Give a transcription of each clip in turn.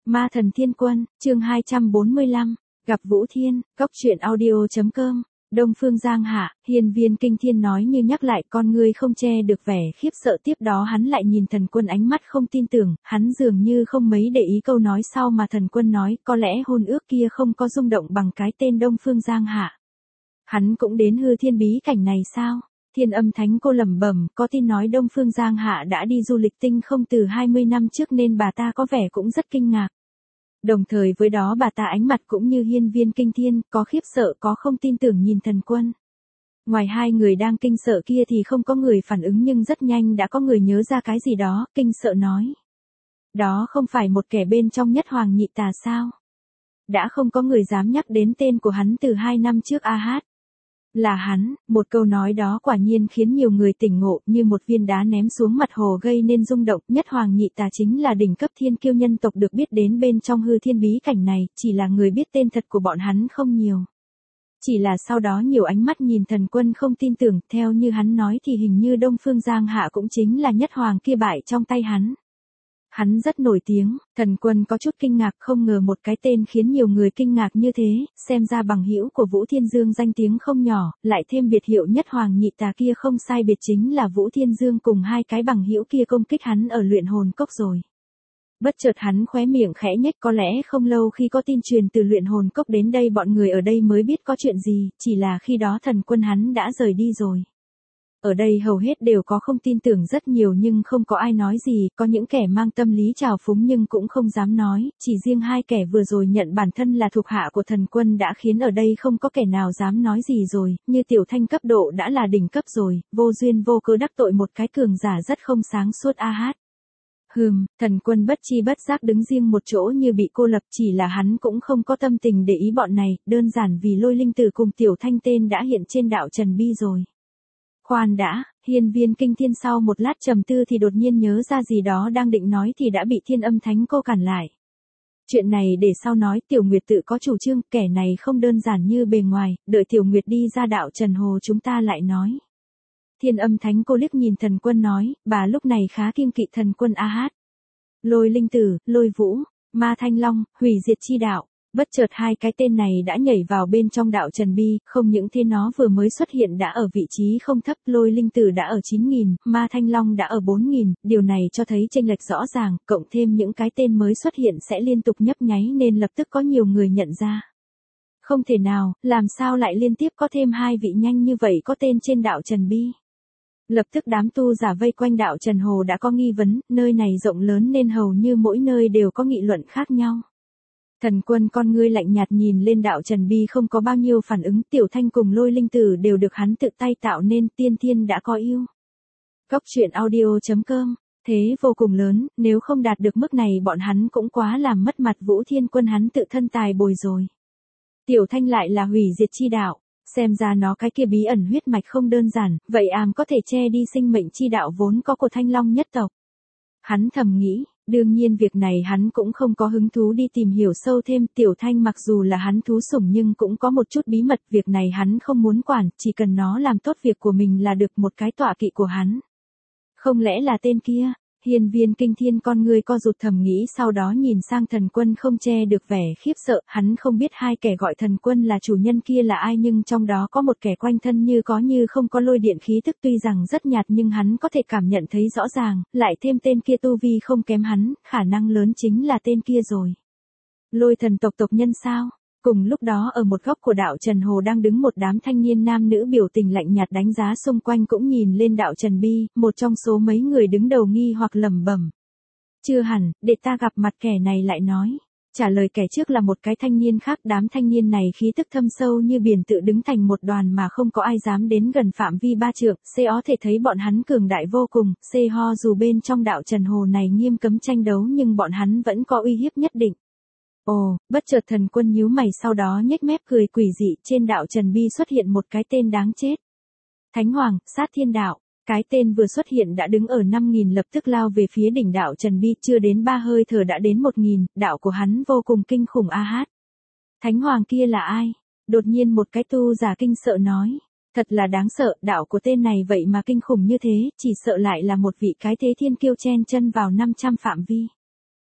Ma thần thiên quân, chương 245, gặp Vũ Thiên, Cốc truyện audio.com. Đông Phương Giang Hạ, hiên viên kinh thiên nói như nhắc lại con ngươi không che được vẻ khiếp sợ, tiếp đó hắn lại nhìn thần quân ánh mắt không tin tưởng, hắn dường như không mấy để ý câu nói sau mà thần quân nói, có lẽ hôn ước kia không có rung động bằng cái tên Đông Phương Giang Hạ. Hắn cũng đến hư thiên bí cảnh này sao? Thiên Âm Thánh cô lẩm bẩm, có tin nói Đông Phương Giang Hạ đã đi du lịch tinh không từ 20 năm trước nên bà ta có vẻ cũng rất kinh ngạc. Đồng thời với đó bà ta ánh mặt cũng như hiên viên kinh thiên, có khiếp sợ có không tin tưởng nhìn thần quân. Ngoài hai người đang kinh sợ kia thì không có người phản ứng, nhưng rất nhanh đã có người nhớ ra cái gì đó, kinh sợ nói. Đó không phải một kẻ bên trong Nhất Hoàng Nhị Tà sao? Đã không có người dám nhắc đến tên của hắn từ 2 năm trước a hát. Là hắn, một câu nói đó quả nhiên khiến nhiều người tỉnh ngộ, như một viên đá ném xuống mặt hồ gây nên rung động. Nhất Hoàng Nhị Tà chính là đỉnh cấp thiên kiêu nhân tộc được biết đến bên trong hư thiên bí cảnh này, chỉ là người biết tên thật của bọn hắn không nhiều. Chỉ là sau đó nhiều ánh mắt nhìn thần quân không tin tưởng, theo như hắn nói thì hình như Đông Phương Giang Hạ cũng chính là Nhất Hoàng kia bại trong tay hắn. Hắn rất nổi tiếng, thần quân có chút kinh ngạc, không ngờ một cái tên khiến nhiều người kinh ngạc như thế, xem ra bằng hữu của Vũ Thiên Dương danh tiếng không nhỏ, lại thêm biệt hiệu Nhất Hoàng Nhị Tà kia không sai biệt chính là Vũ Thiên Dương cùng hai cái bằng hữu kia công kích hắn ở luyện hồn cốc rồi. Bất chợt hắn khóe miệng khẽ nhếch, có lẽ không lâu khi có tin truyền từ luyện hồn cốc đến đây bọn người ở đây mới biết có chuyện gì, chỉ là khi đó thần quân hắn đã rời đi rồi. Ở đây hầu hết đều có không tin tưởng rất nhiều nhưng không có ai nói gì, có những kẻ mang tâm lý trào phúng nhưng cũng không dám nói, chỉ riêng hai kẻ vừa rồi nhận bản thân là thuộc hạ của thần quân đã khiến ở đây không có kẻ nào dám nói gì rồi, như Tiểu Thanh cấp độ đã là đỉnh cấp rồi, vô duyên vô cớ đắc tội một cái cường giả rất không sáng suốt a hát. Thần quân bất chi bất giác đứng riêng một chỗ như bị cô lập, chỉ là hắn cũng không có tâm tình để ý bọn này, đơn giản vì Lôi Linh Tử cùng Tiểu Thanh tên đã hiện trên đạo Trần Bi rồi. Khoan đã, hiên viên kinh thiên sau một lát trầm tư thì đột nhiên nhớ ra gì đó đang định nói thì đã bị Thiên Âm Thánh cô cản lại. Chuyện này để sau nói, Tiểu Nguyệt tự có chủ trương, kẻ này không đơn giản như bề ngoài, đợi Tiểu Nguyệt đi ra đạo Trần Hồ chúng ta lại nói. Thiên Âm Thánh cô liếc nhìn thần quân nói, bà lúc này khá kiêng kỵ thần quân a hát. Lôi Linh Tử, Lôi Vũ, Ma Thanh Long, Hủy Diệt Chi Đạo. Bất chợt hai cái tên này đã nhảy vào bên trong đạo Trần Bi, không những thế nó vừa mới xuất hiện đã ở vị trí không thấp, Lôi Linh Tử đã ở 9.000, Ma Thanh Long đã ở 4.000, điều này cho thấy chênh lệch rõ ràng, cộng thêm những cái tên mới xuất hiện sẽ liên tục nhấp nháy nên lập tức có nhiều người nhận ra. Không thể nào, làm sao lại liên tiếp có thêm hai vị nhanh như vậy có tên trên đạo Trần Bi. Lập tức đám tu giả vây quanh đạo Trần Hồ đã có nghi vấn, nơi này rộng lớn nên hầu như mỗi nơi đều có nghị luận khác nhau. Thần quân con ngươi lạnh nhạt nhìn lên đạo Trần Bi không có bao nhiêu phản ứng, Tiểu Thanh cùng Lôi Linh Tử đều được hắn tự tay tạo nên, tiên thiên đã có yêu. Cốc truyện audio.com, thế vô cùng lớn, nếu không đạt được mức này bọn hắn cũng quá làm mất mặt Vũ Thiên Quân hắn tự thân tài bồi rồi. Tiểu Thanh lại là Hủy Diệt Chi Đạo, xem ra nó cái kia bí ẩn huyết mạch không đơn giản, vậy có thể che đi sinh mệnh chi đạo vốn có của Thanh Long nhất tộc. Hắn thầm nghĩ. Đương nhiên việc này hắn cũng không có hứng thú đi tìm hiểu sâu thêm, Tiểu Thanh mặc dù là hắn thú sủng nhưng cũng có một chút bí mật, việc này hắn không muốn quản, chỉ cần nó làm tốt việc của mình là được, một cái tọa kỵ của hắn. Không lẽ là tên kia? Hiên viên kinh thiên con ngươi co rụt thầm nghĩ, sau đó nhìn sang thần quân không che được vẻ khiếp sợ, hắn không biết hai kẻ gọi thần quân là chủ nhân kia là ai nhưng trong đó có một kẻ quanh thân như có như không có lôi điện khí tức, tuy rằng rất nhạt nhưng hắn có thể cảm nhận thấy rõ ràng, lại thêm tên kia tu vi không kém hắn, khả năng lớn chính là tên kia rồi. Lôi thần tộc tộc nhân sao? Cùng lúc đó ở một góc của đạo Trần Hồ đang đứng một đám thanh niên nam nữ biểu tình lạnh nhạt đánh giá xung quanh cũng nhìn lên đạo Trần Bi, một trong số mấy người đứng đầu nghi hoặc lẩm bẩm. Chưa hẳn, để ta gặp mặt kẻ này lại nói. Trả lời kẻ trước là một cái thanh niên khác, đám thanh niên này khí tức thâm sâu như biển tự đứng thành một đoàn mà không có ai dám đến gần phạm vi 3 trượng, có thể thấy bọn hắn cường đại vô cùng, ho dù bên trong đạo Trần Hồ này nghiêm cấm tranh đấu nhưng bọn hắn vẫn có uy hiếp nhất định. Ồ, bất chợt thần quân nhíu mày sau đó nhếch mép cười quỷ dị, trên đạo Trần Bi xuất hiện một cái tên đáng chết. Thánh Hoàng, Sát Thiên Đạo, cái tên vừa xuất hiện đã đứng ở 5.000 lập tức lao về phía đỉnh đạo Trần Bi, chưa đến 3 hơi thở đã đến 1.000, đạo của hắn vô cùng kinh khủng a hát. Thánh Hoàng kia là ai? Đột nhiên một cái tu giả kinh sợ nói. Thật là đáng sợ, đạo của tên này vậy mà kinh khủng như thế, chỉ sợ lại là một vị cái thế thiên kiêu chen chân vào 500 phạm vi.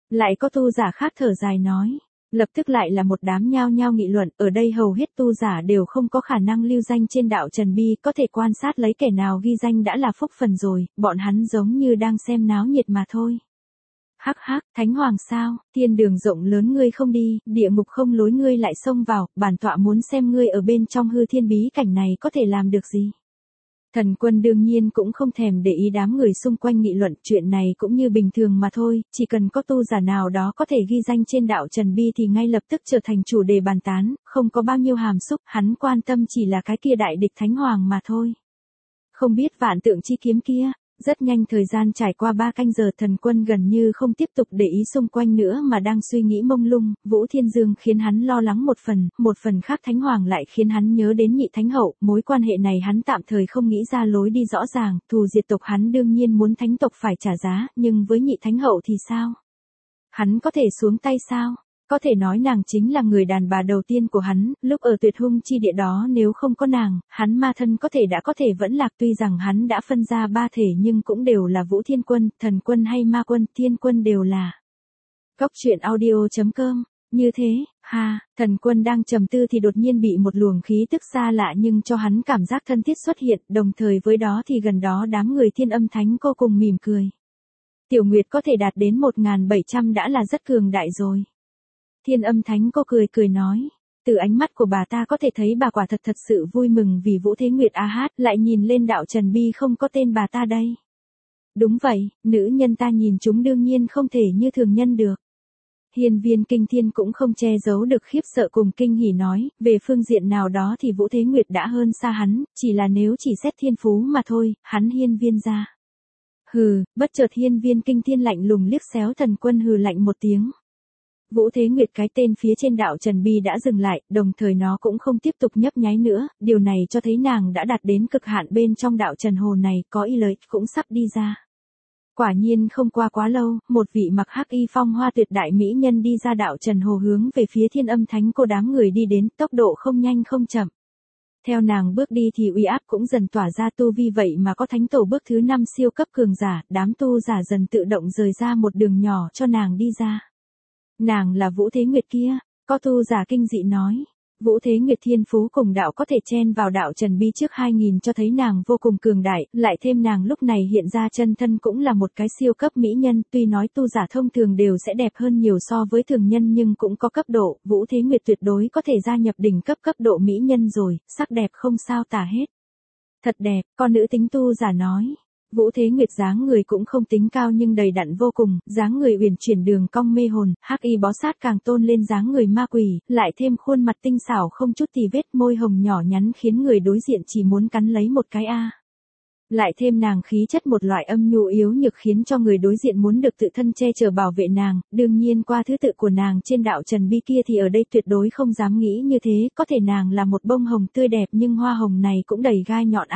Lại có tu giả khác thở dài nói. Lập tức lại là một đám nhao nhao nghị luận, ở đây hầu hết tu giả đều không có khả năng lưu danh trên đạo Trần Bi, có thể quan sát lấy kẻ nào ghi danh đã là phúc phần rồi, bọn hắn giống như đang xem náo nhiệt mà thôi. Hắc hắc, Thánh Hoàng sao, thiên đường rộng lớn ngươi không đi, địa ngục không lối ngươi lại xông vào, bản tọa muốn xem ngươi ở bên trong hư thiên bí cảnh này có thể làm được gì. Thần Quân đương nhiên cũng không thèm để ý đám người xung quanh nghị luận, chuyện này cũng như bình thường mà thôi, chỉ cần có tu giả nào đó có thể ghi danh trên đạo Trần Bi thì ngay lập tức trở thành chủ đề bàn tán, không có bao nhiêu hàm xúc, hắn quan tâm chỉ là cái kia đại địch Thánh Hoàng mà thôi. Không biết vạn tượng chi kiếm kia. Rất nhanh thời gian trải qua 3 canh giờ, Thần Quân gần như không tiếp tục để ý xung quanh nữa mà đang suy nghĩ mông lung, Vũ Thiên Dương khiến hắn lo lắng một phần khác Thánh Hoàng lại khiến hắn nhớ đến Nhị Thánh Hậu, mối quan hệ này hắn tạm thời không nghĩ ra lối đi rõ ràng, thù diệt tộc hắn đương nhiên muốn thánh tộc phải trả giá, nhưng với Nhị Thánh Hậu thì sao? Hắn có thể xuống tay sao? Có thể nói nàng chính là người đàn bà đầu tiên của hắn, lúc ở tuyệt hung chi địa đó nếu không có nàng, hắn ma thân có thể vẫn lạc, tuy rằng hắn đã phân ra 3 thể nhưng cũng đều là Vũ Thiên Quân, Thần Quân hay Ma Quân, Thiên Quân đều là. Góc truyện audio.com, như thế, Thần Quân đang trầm tư thì đột nhiên bị một luồng khí tức xa lạ nhưng cho hắn cảm giác thân thiết xuất hiện, đồng thời với đó thì gần đó đám người Thiên Âm Thánh Cô cùng mỉm cười. Tiểu Nguyệt có thể đạt đến 1700 đã là rất cường đại rồi. Thiên Âm Thánh Cô cười nói, từ ánh mắt của bà ta có thể thấy bà quả thật sự vui mừng vì Vũ Thế Nguyệt lại nhìn lên đạo Trần Bi không có tên bà ta đây. Đúng vậy, nữ nhân ta nhìn chúng đương nhiên không thể như thường nhân được. Hiên Viên Kinh Thiên cũng không che giấu được khiếp sợ cùng kinh hỉ nói, về phương diện nào đó thì Vũ Thế Nguyệt đã hơn xa hắn, chỉ là nếu chỉ xét thiên phú mà thôi, hắn Hiên Viên ra. Hừ, bất chợt Hiên Viên Kinh Thiên lạnh lùng liếc xéo Thần Quân hừ lạnh một tiếng. Vũ Thế Nguyệt cái tên phía trên đạo Trần Bi đã dừng lại, đồng thời nó cũng không tiếp tục nhấp nháy nữa, điều này cho thấy nàng đã đạt đến cực hạn bên trong đạo Trần Hồ này, có ý lợi cũng sắp đi ra. Quả nhiên không qua quá lâu, một vị mặc hắc y phong hoa tuyệt đại mỹ nhân đi ra đạo Trần Hồ hướng về phía Thiên Âm Thánh Cô, đám người đi đến, tốc độ không nhanh không chậm. Theo nàng bước đi thì uy áp cũng dần tỏa ra, tu vi vậy mà có thánh tổ bước thứ 5 siêu cấp cường giả, đám tu giả dần tự động rời ra một đường nhỏ cho nàng đi ra. Nàng là Vũ Thế Nguyệt kia, có tu giả kinh dị nói. Vũ Thế Nguyệt thiên phú cùng đạo có thể chen vào đạo Trần Bi trước 2000 cho thấy nàng vô cùng cường đại, lại thêm nàng lúc này hiện ra chân thân cũng là một cái siêu cấp mỹ nhân, tuy nói tu giả thông thường đều sẽ đẹp hơn nhiều so với thường nhân nhưng cũng có cấp độ, Vũ Thế Nguyệt tuyệt đối có thể gia nhập đỉnh cấp độ mỹ nhân rồi, sắc đẹp không sao tả hết. Thật đẹp, con nữ tính tu giả nói. Vũ Thế Nguyệt dáng người cũng không tính cao nhưng đầy đặn vô cùng, dáng người uyển chuyển đường cong mê hồn, hắc y bó sát càng tôn lên dáng người ma quỷ, lại thêm khuôn mặt tinh xảo không chút tì vết, môi hồng nhỏ nhắn khiến người đối diện chỉ muốn cắn lấy một cái a. Lại thêm nàng khí chất một loại âm nhu yếu nhược khiến cho người đối diện muốn được tự thân che chở bảo vệ nàng, đương nhiên qua thứ tự của nàng trên đạo Trần Bi kia thì ở đây tuyệt đối không dám nghĩ như thế, có thể nàng là một bông hồng tươi đẹp nhưng hoa hồng này cũng đầy gai nhọn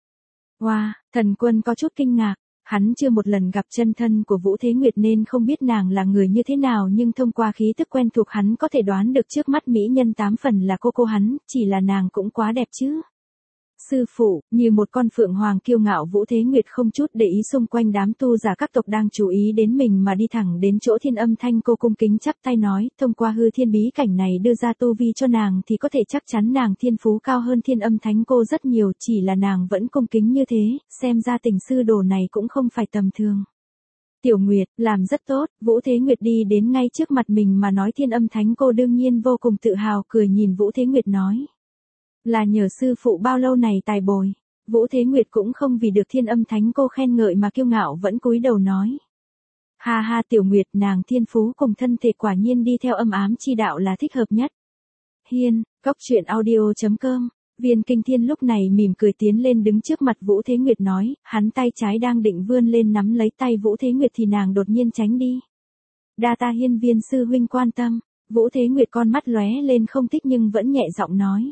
Wow, Thần Quân có chút kinh ngạc, hắn chưa một lần gặp chân thân của Vũ Thế Nguyệt nên không biết nàng là người như thế nào nhưng thông qua khí tức quen thuộc hắn có thể đoán được trước mắt mỹ nhân 8 phần là cô hắn, chỉ là nàng cũng quá đẹp chứ. Sư phụ, như một con phượng hoàng kiêu ngạo Vũ Thế Nguyệt không chút để ý xung quanh đám tu giả các tộc đang chú ý đến mình mà đi thẳng đến chỗ Thiên Âm Thanh Cô cung kính chắp tay nói, thông qua hư thiên bí cảnh này đưa ra tu vi cho nàng thì có thể chắc chắn nàng thiên phú cao hơn Thiên Âm Thánh Cô rất nhiều, chỉ là nàng vẫn cung kính như thế, xem ra tình sư đồ này cũng không phải tầm thường. Tiểu Nguyệt, làm rất tốt, Vũ Thế Nguyệt đi đến ngay trước mặt mình mà nói. Thiên Âm Thánh Cô đương nhiên vô cùng tự hào cười nhìn Vũ Thế Nguyệt nói. Là nhờ sư phụ bao lâu này tài bồi. Vũ Thế Nguyệt cũng không vì được Thiên Âm Thánh Cô khen ngợi mà kiêu ngạo vẫn cúi đầu nói. Ha ha Tiểu Nguyệt, nàng thiên phú cùng thân thể quả nhiên đi theo âm ám chi đạo là thích hợp nhất. Hiên, góc truyện audio.com. Viên Kinh Thiên lúc này mỉm cười tiến lên đứng trước mặt Vũ Thế Nguyệt nói, hắn tay trái đang định vươn lên nắm lấy tay Vũ Thế Nguyệt thì nàng đột nhiên tránh đi. Đa ta Hiên Viên sư huynh quan tâm. Vũ Thế Nguyệt con mắt lóe lên không thích nhưng vẫn nhẹ giọng nói.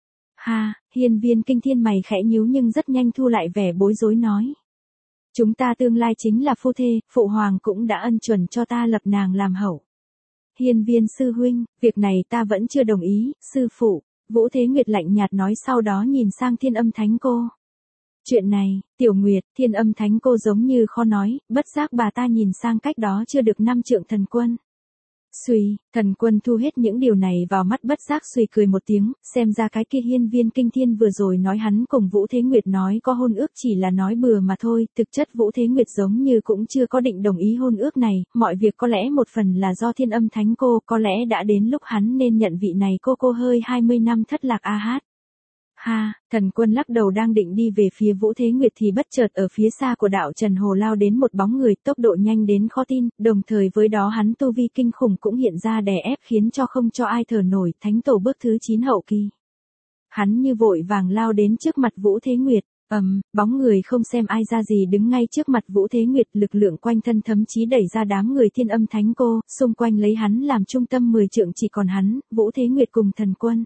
Hiên Viên Kinh Thiên mày khẽ nhíu nhưng rất nhanh thu lại vẻ bối rối nói. Chúng ta tương lai chính là phu thê, phụ hoàng cũng đã ân chuẩn cho ta lập nàng làm hậu. Hiên Viên sư huynh, việc này ta vẫn chưa đồng ý, sư phụ. Vũ Thế Nguyệt lạnh nhạt nói sau đó nhìn sang Thiên Âm Thánh Cô. Chuyện này, Tiểu Nguyệt, Thiên Âm Thánh Cô giống như khó nói, bất giác bà ta nhìn sang cách đó chưa được 5 trượng Thần Quân. Suy, Thần Quân thu hết những điều này vào mắt bất giác suy cười một tiếng, xem ra cái kia hiên viên kinh thiên vừa rồi nói hắn cùng Vũ Thế Nguyệt nói có hôn ước chỉ là nói bừa mà thôi, thực chất Vũ Thế Nguyệt giống như cũng chưa có định đồng ý hôn ước này, mọi việc có lẽ một phần là do Thiên Âm Thánh Cô, có lẽ đã đến lúc hắn nên nhận vị này cô hơi 20 năm thất lạc a hát. Ha, Thần Quân lắc đầu đang định đi về phía Vũ Thế Nguyệt thì bất chợt ở phía xa của đạo Trần Hồ lao đến một bóng người tốc độ nhanh đến khó tin, đồng thời với đó hắn tu vi kinh khủng cũng hiện ra đè ép khiến không cho ai thở nổi, Thánh Tổ bước thứ 9 hậu kỳ. Hắn như vội vàng lao đến trước mặt Vũ Thế Nguyệt, bóng người không xem ai ra gì đứng ngay trước mặt Vũ Thế Nguyệt, lực lượng quanh thân thậm chí đẩy ra đám người Thiên Âm Thánh Cô, xung quanh lấy hắn làm trung tâm 10 trượng chỉ còn hắn, Vũ Thế Nguyệt cùng Thần Quân.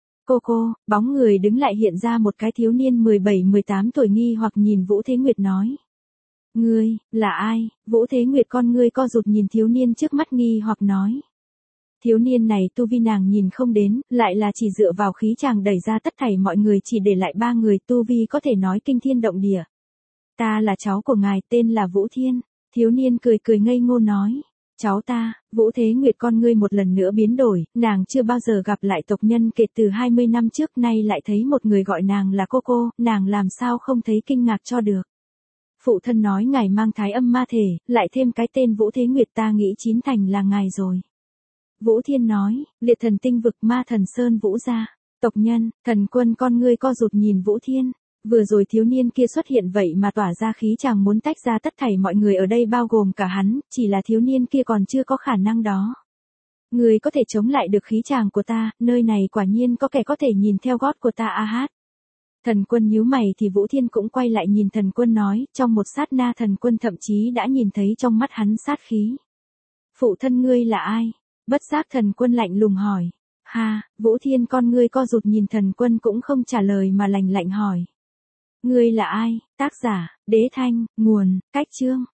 Bóng người đứng lại hiện ra một cái thiếu niên 17-18 tuổi nghi hoặc nhìn Vũ Thế Nguyệt nói. Ngươi, là ai? Vũ Thế Nguyệt con ngươi co rụt nhìn thiếu niên trước mắt nghi hoặc nói. Thiếu niên này tu vi nàng nhìn không đến, lại là chỉ dựa vào khí chàng đẩy ra tất thảy mọi người chỉ để lại 3 người tu vi có thể nói kinh thiên động địa. Ta là cháu của ngài tên là Vũ Thiên, thiếu niên cười ngây ngô nói. Cháu ta, Vũ Thế Nguyệt con ngươi một lần nữa biến đổi, nàng chưa bao giờ gặp lại tộc nhân kể từ 20 năm trước nay lại thấy một người gọi nàng là cô, nàng làm sao không thấy kinh ngạc cho được. Phụ thân nói ngài mang thái âm ma thể, lại thêm cái tên Vũ Thế Nguyệt ta nghĩ chín thành là ngài rồi. Vũ Thiên nói, liệt thần tinh vực ma thần Sơn Vũ gia, tộc nhân, Thần Quân con ngươi co rụt nhìn Vũ Thiên. Vừa rồi thiếu niên kia xuất hiện vậy mà tỏa ra khí chàng muốn tách ra tất thảy mọi người ở đây bao gồm cả hắn, chỉ là thiếu niên kia còn chưa có khả năng đó. Người có thể chống lại được khí chàng của ta, nơi này quả nhiên có kẻ có thể nhìn theo gót của ta a hát. Thần Quân nhíu mày thì Vũ Thiên cũng quay lại nhìn Thần Quân nói, trong một sát na Thần Quân thậm chí đã nhìn thấy trong mắt hắn sát khí. Phụ thân ngươi là ai? Bất giác Thần Quân lạnh lùng hỏi. Ha, Vũ Thiên con ngươi co rụt nhìn Thần Quân cũng không trả lời mà lạnh hỏi. Ngươi là ai? Tác giả, Đế Thanh, nguồn, Cách Chương.